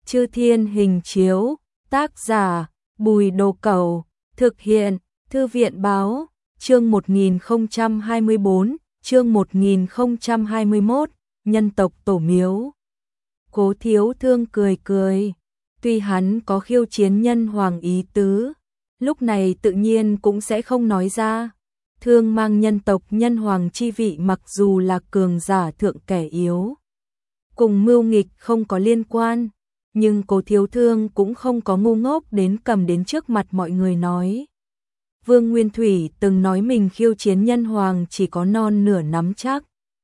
Chư Thiên Hình Chiếu, tác giả Bùi Đồ Cẩu, thực hiện Thư viện Báo, chương 1024, chương 1021, nhân tộc tổ miếu. Cố Thiếu Thương cười cười, tuy hắn có khiêu chiến nhân hoàng ý tứ, lúc này tự nhiên cũng sẽ không nói ra. Thương mang nhân tộc nhân hoàng chi vị mặc dù là cường giả thượng kẻ yếu, cùng mưu nghịch không có liên quan, nhưng Cố Thiếu Thương cũng không có ngu ngốc đến cầm đến trước mặt mọi người nói. Vương Nguyên Thủy từng nói mình khiêu chiến nhân hoàng chỉ có non nửa nắm chắc.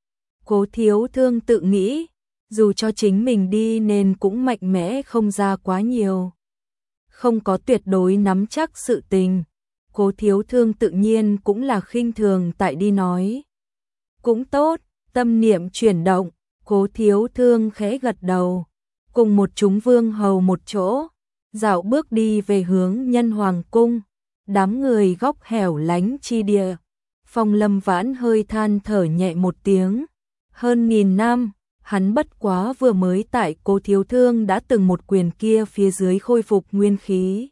Cố Thiếu Thương tự nghĩ, dù cho chính mình đi nên cũng mạnh mẽ không ra quá nhiều. Không có tuyệt đối nắm chắc sự tình, Cố Thiếu Thương tự nhiên cũng là khinh thường tại đi nói. Cũng tốt, tâm niệm chuyển động, Cố Thiếu Thương khẽ gật đầu, cùng một chúng vương hầu một chỗ, dạo bước đi về hướng Nhân Hoàng cung. Đám người góc hẻo lánh chi địa, Phong Lâm Vãn hơi than thở nhẹ một tiếng. Hơn 1000 năm, hắn bất quá vừa mới tại Cố Thiếu Thương đã từng một quyền kia phía dưới khôi phục nguyên khí.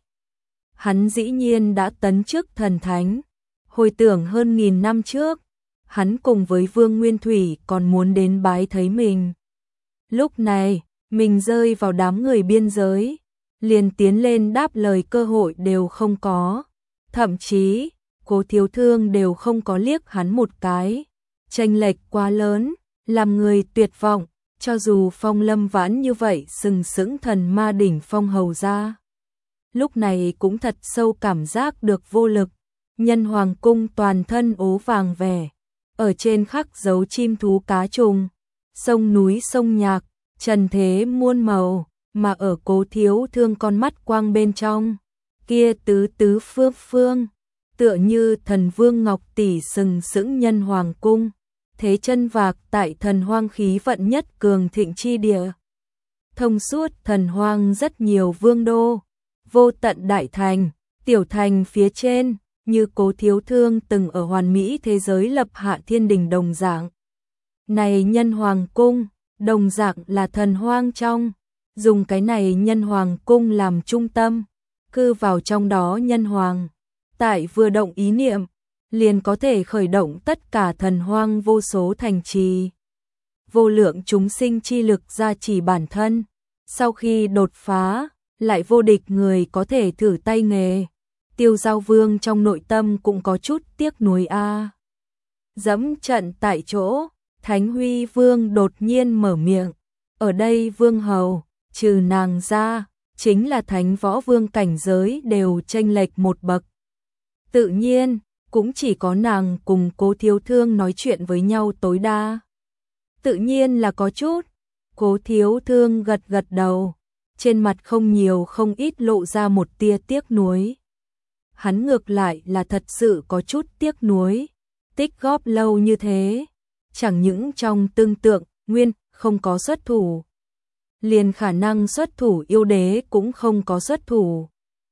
Hắn dĩ nhiên đã tấn chức thần thánh. Hồi tưởng hơn 1000 năm trước, hắn cùng với Vương Nguyên Thủy còn muốn đến bái thấy mình. Lúc này, mình rơi vào đám người biên giới, liền tiến lên đáp lời cơ hội đều không có. Thậm chí, Cố Thiếu Thương đều không có liếc hắn một cái. Chênh lệch quá lớn, làm người tuyệt vọng, cho dù Phong Lâm Vãn như vậy sừng sững thần ma đỉnh phong hầu ra. Lúc này cũng thật sâu cảm giác được vô lực. Nhân Hoàng cung toàn thân ố vàng vẻ, ở trên khắc dấu chim thú cá trùng, sông núi sông nhạc, trần thế muôn màu, mà ở Cố Thiếu Thương con mắt quang bên trong, kia tứ tứ phương phương, tựa như thần vương ngọc tỷ sừng sững Nhân Hoàng cung, thế chân vạc tại thần hoang khí vận nhất cường thịnh chi địa. Thông suốt thần hoang rất nhiều vương đô, vô tận đại thành, tiểu thành phía trên, như Cố Thiếu Thương từng ở hoàn mỹ thế giới lập hạ thiên đình đồng dạng. Này Nhân Hoàng cung, đồng dạng là thần hoang trong, dùng cái này Nhân Hoàng cung làm trung tâm, cư vào trong đó nhân hoàng, tại vừa động ý niệm, liền có thể khởi động tất cả thần hoang vô số thành trì. Vô lượng chúng sinh chi lực gia trì bản thân, sau khi đột phá, lại vô địch người có thể thử tay nghề. Tiêu Giao Vương trong nội tâm cũng có chút tiếc nuối a. Dẫm trận tại chỗ, Thánh Huy Vương đột nhiên mở miệng, ở đây vương hầu, trừ nàng ra, chính là Thánh Võ Vương cảnh giới đều chênh lệch một bậc. Tự nhiên, cũng chỉ có nàng cùng Cố Thiếu Thương nói chuyện với nhau tối đa. Tự nhiên là có chút. Cố Thiếu Thương gật gật đầu, trên mặt không nhiều không ít lộ ra một tia tiếc nuối. Hắn ngược lại là thật sự có chút tiếc nuối, tích góp lâu như thế, chẳng những trong tương tượng, nguyên, không có xuất thủ. Liền khả năng xuất thủ yêu đế cũng không có xuất thủ.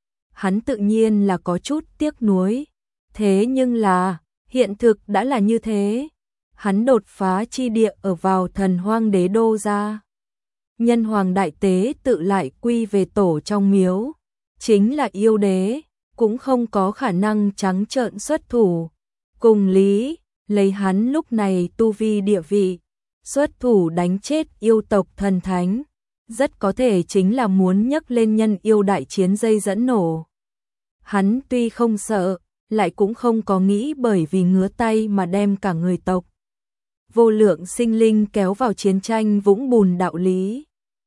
Hắn tự nhiên là có chút tiếc nuối, thế nhưng là, hiện thực đã là như thế. Hắn đột phá chi địa ở vào thần hoang đế đô ra. Nhân hoàng đại tế tự lại quy về tổ trong miếu, chính là yêu đế, cũng không có khả năng trắng trợn xuất thủ. Cùng lý, lấy hắn lúc này tu vi địa vị, xuất thủ đánh chết yêu tộc thần thánh, rất có thể chính là muốn nhấc lên nhân yêu đại chiến dây dẫn nổ. Hắn tuy không sợ, lại cũng không có nghĩ bởi vì ngứa tay mà đem cả người tộc vô lượng sinh linh kéo vào chiến tranh vũng bùn đạo lý.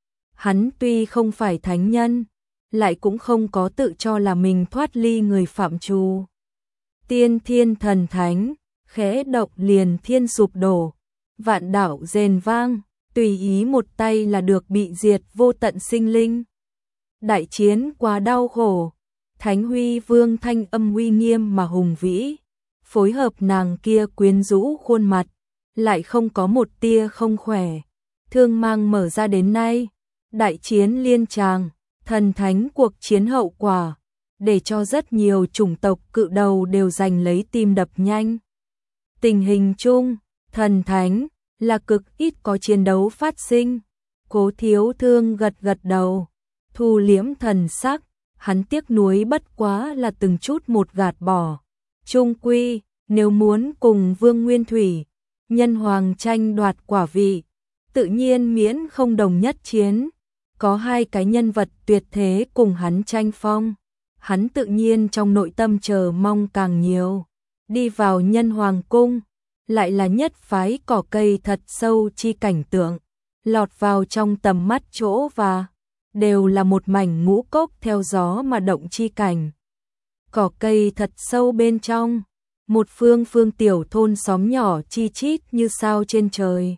Hắn tuy không phải thánh nhân, lại cũng không có tự cho là mình thoát ly người phạm trù. Tiên thiên thần thánh, khẽ động liền thiên sụp đổ, vạn đảo rền vang, tùy ý một tay là được bị diệt vô tận sinh linh. Đại chiến quá đau khổ, Thánh Huy Vương thanh âm uy nghiêm mà hùng vĩ, phối hợp nàng kia quyến rũ khuôn mặt, lại không có một tia không khỏe. Thương mang mở ra đến nay, đại chiến liên tràng, thần thánh cuộc chiến hậu quả, để cho rất nhiều chủng tộc cự đầu đều giành lấy tim đập nhanh. Tình hình chung, thần thánh là cực ít có chiến đấu phát sinh. Cố Thiếu Thương gật gật đầu, thu liễm thần sắc, hắn tiếc nuối bất quá là từng chút một gạt bỏ. Chung quy, nếu muốn cùng Vương Nguyên Thủy, Nhân Hoàng tranh đoạt quả vị, tự nhiên miễn không đồng nhất chiến. Có hai cái nhân vật tuyệt thế cùng hắn tranh phong, hắn tự nhiên trong nội tâm chờ mong càng nhiều. Đi vào Nhân Hoàng cung, lại là nhất phái cỏ cây thật sâu chi cảnh tượng, lọt vào trong tầm mắt chỗ và đều là một mảnh ngũ cốc theo gió mà động chi cảnh. Cỏ cây thật sâu bên trong, một phương phương tiểu thôn xóm nhỏ chi chít như sao trên trời.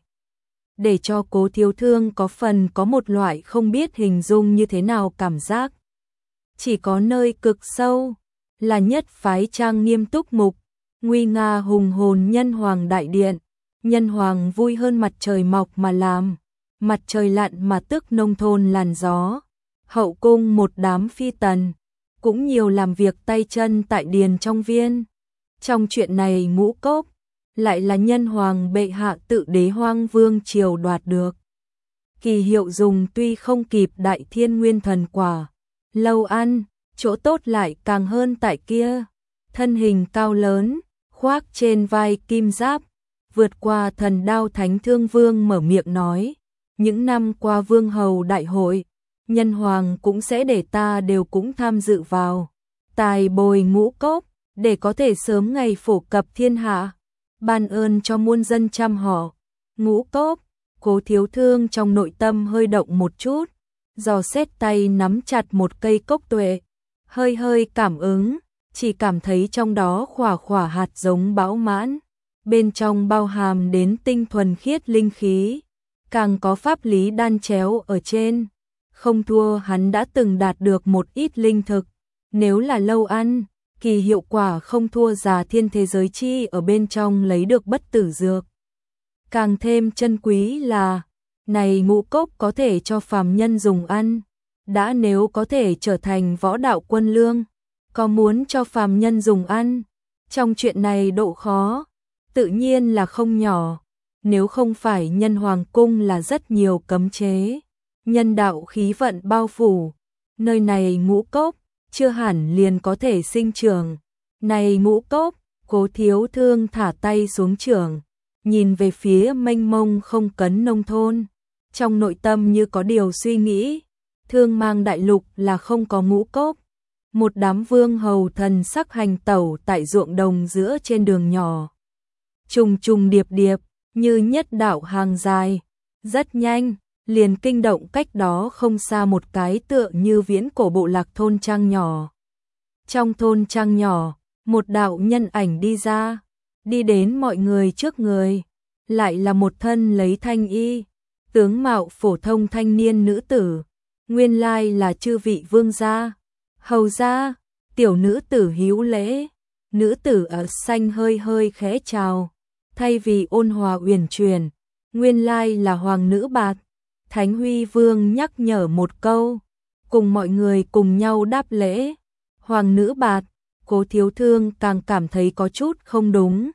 Để cho Cố Thiếu Thương có một loại không biết hình dung như thế nào cảm giác. Chỉ có nơi cực sâu, là nhất phái trang nghiêm túc mục, nguy nga hùng hồn Nhân Hoàng đại điện. Nhân Hoàng vui hơn mặt trời mọc mà làm, mặt trời lặn mà tức nông thôn làn gió. Hậu cung một đám phi tần, cũng nhiều làm việc tay chân tại điền trong viên. Trong chuyện này ngũ cốc, lại là Nhân Hoàng bệ hạ tự đế Hoang Vương triều đoạt được. Kỳ hiệu dùng tuy không kịp Đại Thiên Nguyên Thần Quả, lâu ăn, chỗ tốt lại càng hơn tại kia. Thân hình cao lớn, khoác trên vai kim giáp, vượt qua thần đao Thánh Thương Vương mở miệng nói, những năm qua Vương hầu đại hội, Nhân Hoàng cũng sẽ để ta đều cũng tham dự vào, tài bồi ngũ cốc, để có thể sớm ngày phổ cập thiên hạ, ban ơn cho muôn dân trăm họ. Ngũ cốc, Cố Thiếu Thương trong nội tâm hơi động một chút, dò xét tay nắm chặt một cây cốc tuệ, hơi hơi cảm ứng, chỉ cảm thấy trong đó khỏa khỏa hạt giống bão mãn, bên trong bao hàm đến tinh thuần khiết linh khí, càng có pháp lý đan chéo ở trên, không thua hắn đã từng đạt được một ít linh thực, nếu là lâu ăn, kỳ hiệu quả không thua Già Thiên thế giới chi ở bên trong lấy được bất tử dược. Càng thêm chân quý là, này ngũ cốc có thể cho phàm nhân dùng ăn, đã nếu có thể trở thành võ đạo quân lương, có muốn cho phàm nhân dùng ăn, trong chuyện này độ khó, tự nhiên là không nhỏ, nếu không phải Nhân Hoàng cung là rất nhiều cấm chế, nhân đạo khí vận bao phủ, nơi này ngũ cốc, chưa hẳn liền có thể sinh trưởng. Này ngũ cốc, Cố Thiếu Thương thả tay xuống trường, nhìn về phía mênh mông không cấn nông thôn, trong nội tâm như có điều suy nghĩ, Thương Mang đại lục là không có ngũ cốc. Một đám vương hầu thần sắc hành tẩu tại ruộng đồng giữa trên đường nhỏ. Trùng trùng điệp điệp, như nhất đạo hàng dài, rất nhanh, liền kinh động cách đó không xa một cái tựa như viễn cổ bộ lạc thôn trang nhỏ. Trong thôn trang nhỏ, một đạo nhân ảnh đi ra, đi đến mọi người trước người, lại là một thân lấy thanh y, tướng mạo phổ thông thanh niên nữ tử, nguyên lai là chư vị vương gia, hầu gia. Tiểu nữ tử hữu lễ, nữ tử ở xanh hơi hơi khẽ chào, thay vì ôn hòa uyển chuyển, nguyên lai là hoàng nữ Bạt. Thánh Huy Vương nhắc nhở một câu, cùng mọi người cùng nhau đáp lễ. Hoàng nữ Bạt, Cố Thiếu Thương càng cảm thấy có chút không đúng,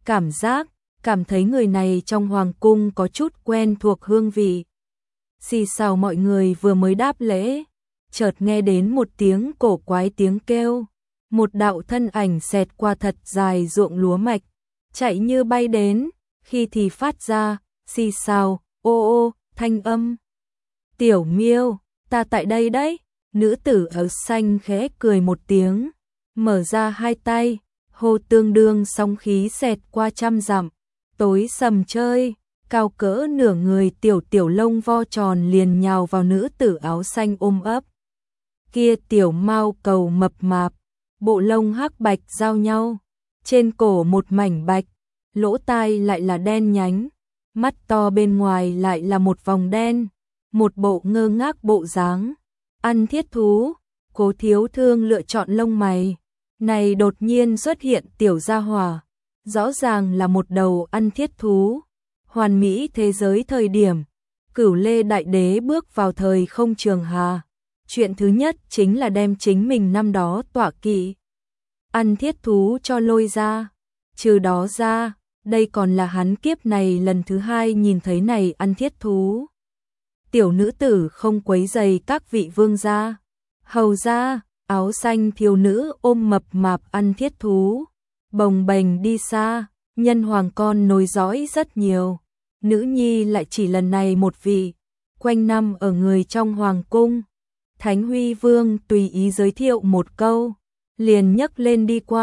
cảm thấy người này trong hoàng cung có chút quen thuộc hương vị. Xì xào mọi người vừa mới đáp lễ, chợt nghe đến một tiếng cổ quái tiếng kêu, một đạo thân ảnh xẹt qua thật dài ruộng lúa mạch, chạy như bay đến, khi thì phát ra xì xào, ô ô, thanh âm. Tiểu Miêu, ta tại đây đấy. Nữ tử áo xanh khẽ cười một tiếng, mở ra hai tay, hô tương đương sóng khí xẹt qua trăm dặm, tối sầm chơi, cao cỡ nửa người tiểu tiểu lông vo tròn liền nhào vào nữ tử áo xanh ôm ấp. Kia tiểu mao cầu mập mạp, bộ lông hắc bạch giao nhau, trên cổ một mảnh bạch, lỗ tai lại là đen nhánh, mắt to bên ngoài lại là một vòng đen, một bộ ngơ ngác bộ dáng. Ăn thiết thú, Cố Thiếu Thương lựa chọn lông mày, này đột nhiên xuất hiện tiểu gia hỏa, rõ ràng là một đầu ăn thiết thú. Hoàn mỹ thế giới thời điểm, Cửu Lê Đại Đế bước vào thời không trường hà, chuyện thứ nhất chính là đem chính mình năm đó tọa kỵ ăn thiết thú cho lôi ra, trừ đó ra, đây còn là hắn kiếp này lần thứ hai nhìn thấy này ăn thiết thú. tiểu nữ tử không quấy rầy các vị vương gia. Hầu gia, áo xanh thiếu nữ ôm mập mạp ăn thiết thú, bồng bềnh đi xa, nhân hoàng con nối dõi rất nhiều. Nữ nhi lại chỉ lần này một vị, quanh năm ở người trong hoàng cung. Thánh Huy Vương tùy ý giới thiệu một câu, liền nhấc lên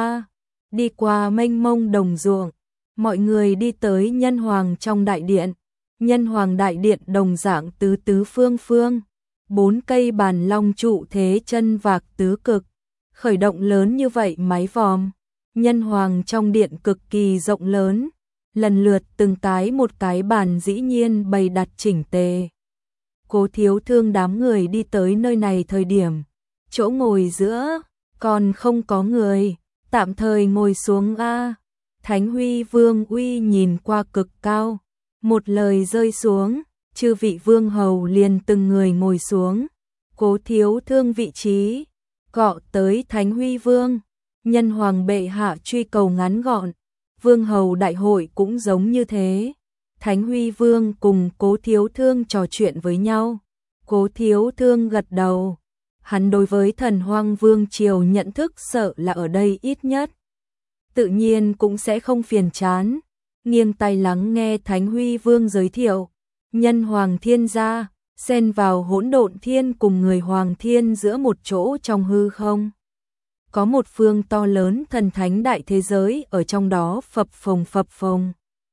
đi qua mênh mông đồng ruộng, mọi người đi tới nhân hoàng trong đại điện. Nhân hoàng đại điện đồng dạng tứ tứ phương phương, 4 cây bàn long trụ thế chân vạc tứ cực, khởi động lớn như vậy mái vòm. Nhân hoàng trong điện cực kỳ rộng lớn, lần lượt từng một cái bàn dĩ nhiên bày đặt chỉnh tề. Cố Thiếu Thương đám người đi tới nơi này thời điểm, chỗ ngồi giữa còn không có người, tạm thời ngồi xuống a. Thánh Huy Vương uy nhìn qua cực cao, một lời rơi xuống, chư vị vương hầu liền từng người ngồi xuống. Cố Thiếu Thương vị trí cọ tới Thánh Huy Vương, nhân hoàng bệ hạ truy cầu ngắn gọn, vương hầu đại hội cũng giống như thế. Thánh Huy Vương cùng Cố Thiếu Thương trò chuyện với nhau. Cố Thiếu Thương gật đầu, hắn đối với Thần Hoang Vương triều nhận thức sợ là ở đây ít nhất tự nhiên cũng sẽ không phiền chán, nghiêng tai lắng nghe Thánh Huy Vương giới thiệu. Nhân hoàng thiên gia, xen vào hỗn độn thiên cùng người hoàng thiên giữa một chỗ trong hư không. Có một phương to lớn thần thánh đại thế giới ở trong đó phập phồng.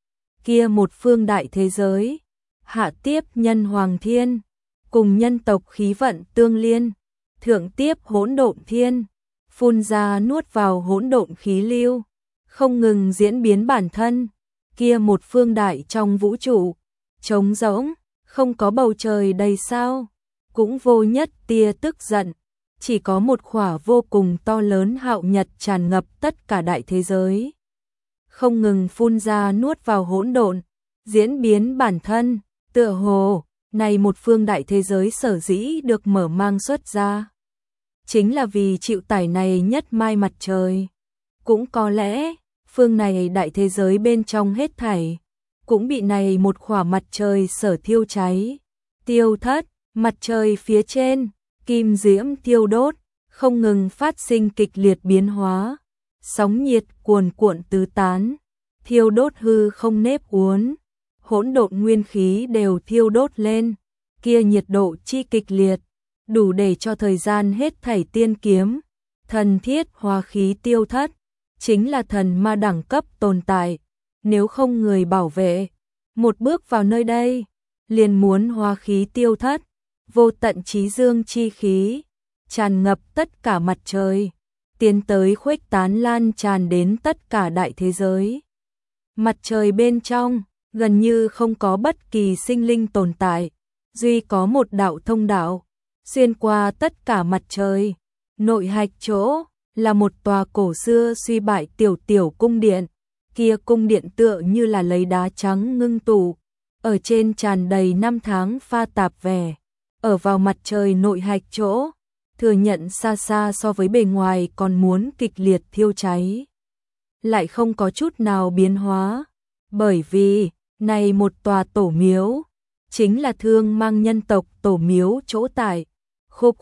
Kia một phương đại thế giới, hạ tiếp nhân hoàng thiên, cùng nhân tộc khí vận tương liên, thượng tiếp hỗn độn thiên, phun ra nuốt vào hỗn độn khí lưu, không ngừng diễn biến bản thân. Kia một phương đại trong vũ trụ, trống rỗng, không có bầu trời đầy sao, cũng vô nhất tia tức giận, chỉ có một khỏa vô cùng to lớn hạo nhật tràn ngập tất cả đại thế giới, không ngừng phun ra nuốt vào hỗn độn, diễn biến bản thân. Tựa hồ này một phương đại thế giới sở dĩ được mở mang xuất ra, chính là vì chịu tải này nhất mai mặt trời. Cũng có lẽ phương này đại thế giới bên trong hết thảy cũng bị này một khỏa mặt trời sở thiêu cháy, tiêu thất. Mặt trời phía trên kim diễm thiêu đốt, không ngừng phát sinh kịch liệt biến hóa, sóng nhiệt cuồn cuộn tứ tán, thiêu đốt hư không nếp uốn, hỗn độn nguyên khí đều thiêu đốt lên. Kia nhiệt độ chi kịch liệt, đủ để cho thời gian hết thảy tiên kiếm, thần thiết hóa khí tiêu thất, chính là thần ma đẳng cấp tồn tại, nếu không người bảo vệ, một bước vào nơi đây, liền muốn hóa khí tiêu thất. Vô tận chí dương chi khí, tràn ngập tất cả mặt trời, tiến tới khuếch tán lan tràn đến tất cả đại thế giới. Mặt trời bên trong, gần như không có bất kỳ sinh linh tồn tại, duy có một đạo thông đạo, xuyên qua tất cả mặt trời. Nội hạch chỗ, là một tòa cổ xưa suy bại tiểu cung điện, kia cung điện tựa như là lấy đá trắng ngưng tụ, ở trên tràn đầy năm tháng pha tạp vẻ. Ở vào mặt trời nội hạch chỗ, thừa nhận xa xa so với bề ngoài còn muốn kịch liệt thiêu cháy, lại không có chút nào biến hóa, bởi vì này một tòa tổ miếu, chính là Thương Mang nhân tộc tổ miếu chỗ tại. Khúc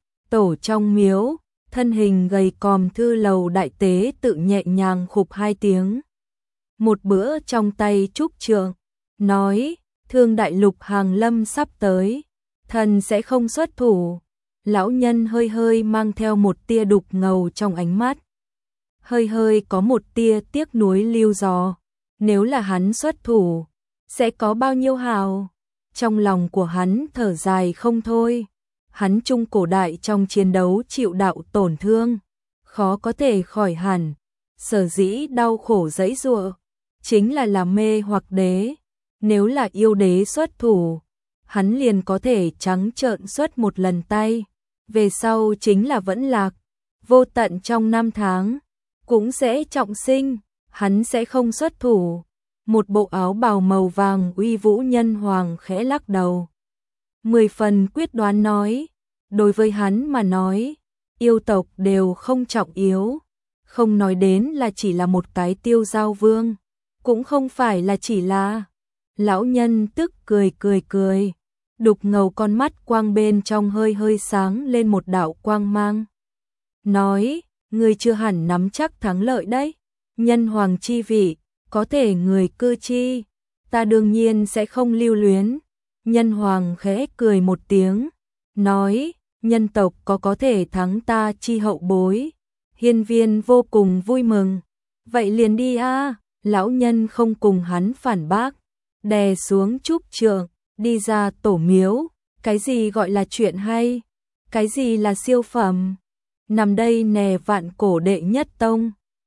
tổ trong miếu, thân hình gầy còm Thư Lầu đại tế tự nhẹ nhàng khục 2 tiếng. Một bữa trong tay trúc trượng, nói, Thương đại lục hàng lâm sắp tới, thần sẽ không xuất thủ. Lão nhân hơi mang theo một tia đục ngầu trong ánh mắt, hơi có một tia tiếc nuối lưu gió. Nếu là hắn xuất thủ, sẽ có bao nhiêu hào? Trong lòng của hắn thở dài không thôi. Hắn trung cổ đại trong chiến đấu chịu đạo tổn thương, khó có thể khỏi hẳn, sở dĩ đau khổ giãy giụa, chính là làm mê hoặc đế. Nếu là yêu đế xuất thủ, hắn liền có thể trắng trợn xuất một lần tay, về sau chính là vẫn lạc, vô tận trong 5 tháng, cũng sẽ trọng sinh. Hắn sẽ không xuất thủ. Một bộ áo bào màu vàng uy vũ nhân hoàng khẽ lắc đầu, 10 phần quyết đoán nói, đối với hắn mà nói, yêu tộc đều không trọng yếu, không nói đến là chỉ là một cái tiêu giao vương, cũng không phải là chỉ là. Lão nhân tức cười, đục ngầu con mắt quang bên trong hơi hơi sáng lên một đạo quang mang. Nói, người chưa hẳn nắm chắc thắng lợi đấy. Nhân hoàng chi vị, có thể người cư chi, ta đương nhiên sẽ không lưu luyến. Nhân hoàng khẽ cười một tiếng, nói, nhân tộc có thể thắng ta chi hậu bối. Hiên viên vô cùng vui mừng. Vậy liền đi a. Lão nhân không cùng hắn phản bác, đè xuống trúc trượng, đi ra tổ miếu. Cái gì gọi là chuyện hay? Cái gì là siêu phẩm? Nằm đây nè vạn cổ đệ nhất tông.